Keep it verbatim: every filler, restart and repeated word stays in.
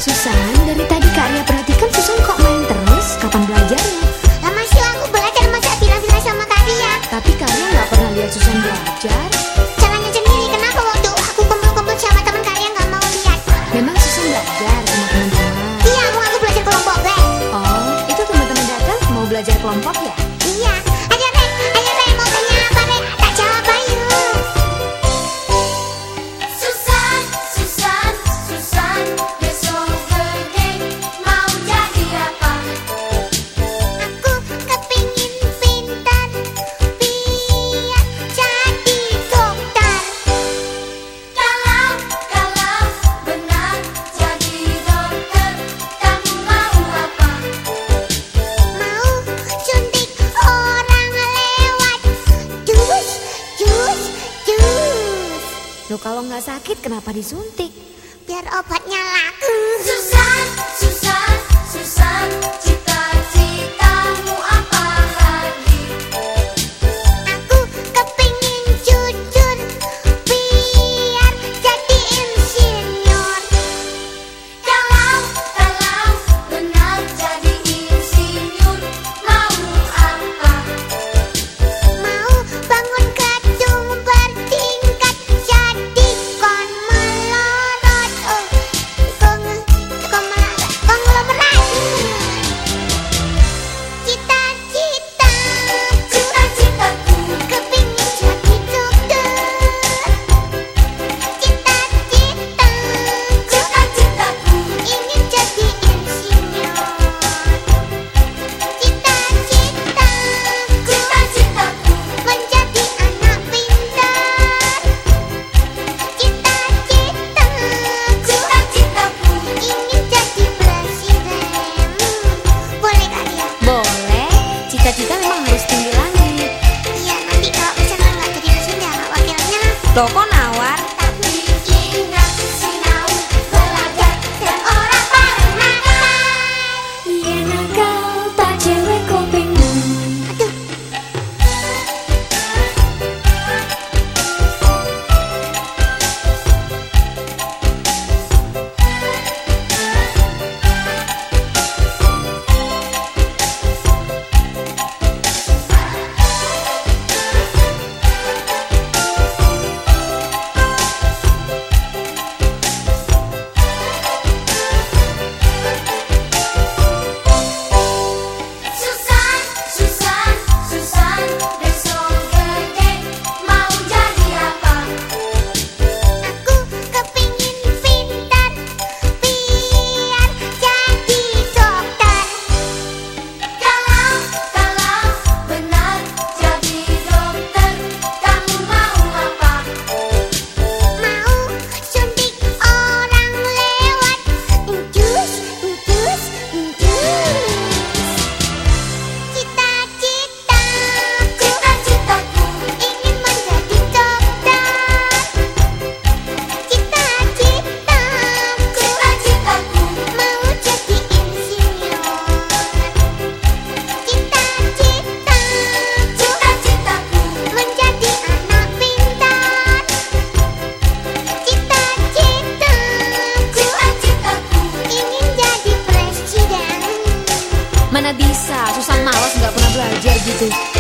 Susan, dari tadi Kak Ria perhatikan Susan kok main terus. Kapan belajarnya? Lah masih aku belajar, masa bilang-bilang sama Kak Ria. Tapi Kak Ria nggak pernah lihat Susan belajar. Caranya sendiri, kenapa waktu aku kumpul-kumpul sama teman Kak Ria nggak mau lihat? Memang Susan belajar sama teman-teman? Iya, mau aku belajar kelompok, Bre. Oh, itu teman-teman datang mau belajar kelompok ya? Iya, ayo Bre, ayo Bre, mau tanya apa Bre? Tak jawab ayo. Susan, Susan, Susan, besok gede mau jadi apa? Aku kepingin pintar, biar jadi dokter. Kalau, kalau benar jadi dokter, kamu mau apa? Mau suntik orang lewat jus, jus, jus. Loh, kalau nggak sakit kenapa disuntik? Biar obatnya laku. Susan, Susan, Susan, cita-citamu apa lagi? Aku kepingin jujur, biar jadi insinyur. Kalau, kalau benar jadi insinyur, mau apa? Mau bangun gedung bertingkat, jadi konglomerat. Oh, kong, konglomerat, konglomerat. Cita-cita, Cita-citaku, kepingin jadi dokter. Cita-cita, cita-citaku, ingin jadi insinyur. Cita-cita, cita-citaku, menjadi anak pintar. Cita-cita, cita-citaku. ingin jadi presiden. Boleh Kak Ria? Boleh, cita-cita memang harus tinggi langit. Iya, nanti kalau misalnya nggak jadi presiden ya wakilnya. Loh, kok nawar? Tapi ingat sinau belajar dan orang paling nakal. Iya nakal, tak cewek kopengmu. Aduh, Susan, Susan, Susan, besok gede mau jadi apa? aku kepingin pintar, biar jadi dokter. Kalau, kalau benar jadi dokter, kamu mau apa? Mau suntik orang lewat jus, jus, jus. Cita-cita, Cita-citaku, ingin menjadi dokter. Cita-cita, cita-citaku, mau jadi insinyur. Cita-cita, cita-citaku, menjadi anak pintar. Cita-cita, cita-citaku. ingin jadi presiden. Mana bisa, Susan malas nggak pernah belajar gitu.